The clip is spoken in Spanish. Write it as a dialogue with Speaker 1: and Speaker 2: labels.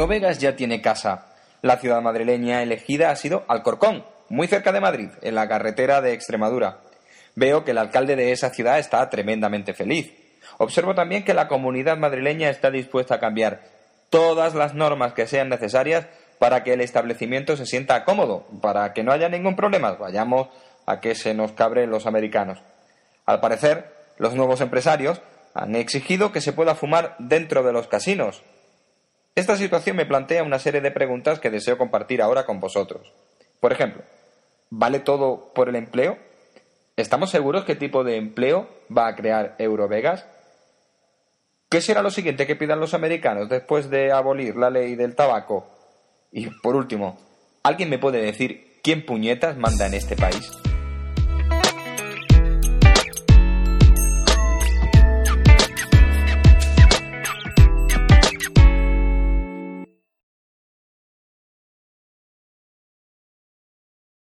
Speaker 1: Eurovegas ya tiene casa. La ciudad madrileña elegida ha sido Alcorcón, muy cerca de Madrid, en la carretera de Extremadura. Veo que el alcalde de esa ciudad está tremendamente feliz. Observo también que la comunidad madrileña está dispuesta a cambiar todas las normas que sean necesarias para que el establecimiento se sienta cómodo, para que no haya ningún problema. Vayamos a que se nos cabren los americanos. Al parecer, los nuevos empresarios han exigido que se pueda fumar dentro de los casinos. Esta situación me plantea una serie de preguntas que deseo compartir ahora con vosotros. Por ejemplo, ¿vale todo por el empleo? ¿Estamos seguros qué tipo de empleo va a crear Eurovegas? ¿Qué será lo siguiente que pidan los americanos después de abolir la ley del tabaco? Y por último, ¿alguien me puede decir quién puñetas manda en este país?